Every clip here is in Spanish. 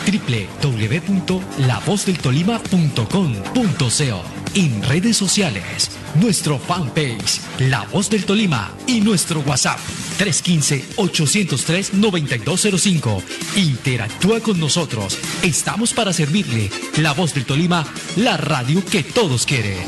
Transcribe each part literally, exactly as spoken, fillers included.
doble u doble u doble u punto la voz del tolima punto com punto co. En redes sociales, nuestro fanpage, La Voz del Tolima, y nuestro WhatsApp, tres uno cinco, ocho cero tres, nueve dos cero cinco. Interactúa con nosotros. Estamos para servirle. La Voz del Tolima, la radio que todos quieren.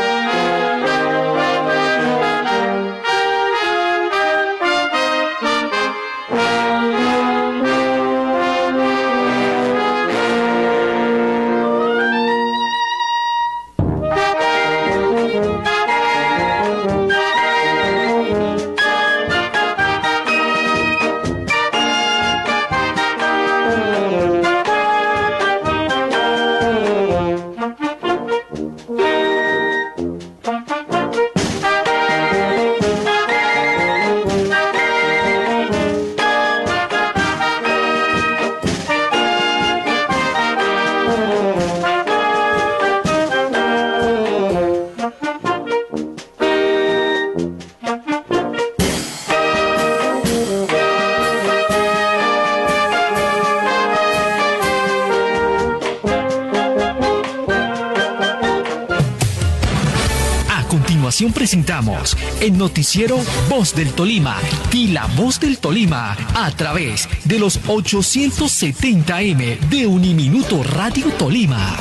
Presentamos el noticiero Voz del Tolima y La Voz del Tolima a través de los ochocientos setenta eme de Uniminuto Radio Tolima.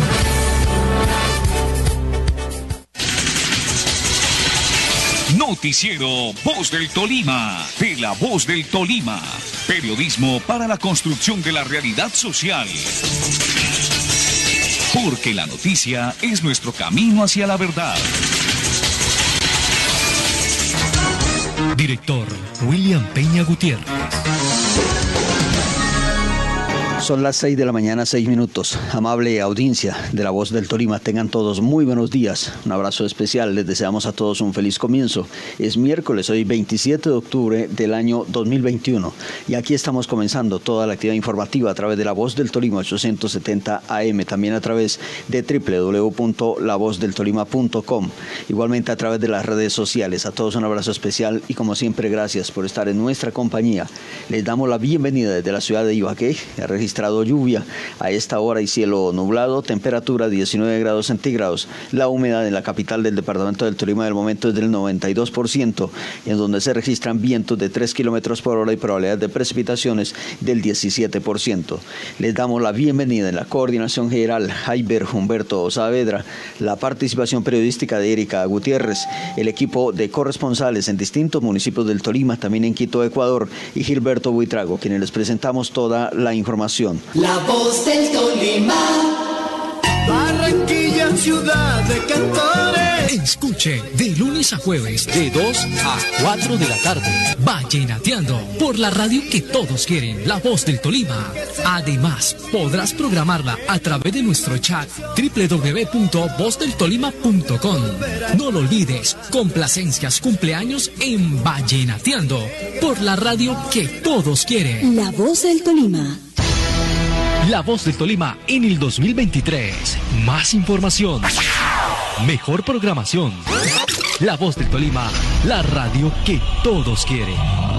Noticiero Voz del Tolima, de La Voz del Tolima. Periodismo para la construcción de la realidad social. Porque la noticia es nuestro camino hacia la verdad. Director William Peña Gutiérrez. Son las seis de la mañana, seis minutos. Amable audiencia de La Voz del Tolima, tengan todos muy buenos días. Un abrazo especial, les deseamos a todos un feliz comienzo. Es miércoles, hoy veintisiete de octubre del año dos mil veintiuno. Y aquí estamos comenzando toda la actividad informativa a través de La Voz del Tolima ochocientos setenta A M, también a través de doble u doble u doble u punto la voz del tolima punto com. Igualmente a través de las redes sociales. A todos un abrazo especial y como siempre gracias por estar en nuestra compañía. Les damos la bienvenida desde la ciudad de Ibagué. Registrado lluvia a esta hora y cielo nublado, temperatura diecinueve grados centígrados. La humedad en la capital del departamento del Tolima del momento es del noventa y dos por ciento, en donde se registran vientos de tres kilómetros por hora y probabilidad de precipitaciones del diecisiete por ciento. Les damos la bienvenida en la coordinación general Jaiber Humberto Saavedra, la participación periodística de Erika Gutiérrez, el equipo de corresponsales en distintos municipios del Tolima, también en Quito, Ecuador, y Gilberto Buitrago, quienes les presentamos toda la información. La Voz del Tolima. Barranquilla, ciudad de cantores. Escuche de lunes a jueves de dos a cuatro de la tarde. Vallenateando por la radio que todos quieren, La Voz del Tolima. Además, podrás programarla a través de nuestro chat doble u doble u doble u punto voz del tolima punto com. No lo olvides, complacencias, cumpleaños en Vallenateando por la radio que todos quieren. La Voz del Tolima. La Voz del Tolima en el dos mil veintitrés. Más información. Mejor programación. La Voz del Tolima, la radio que todos quieren.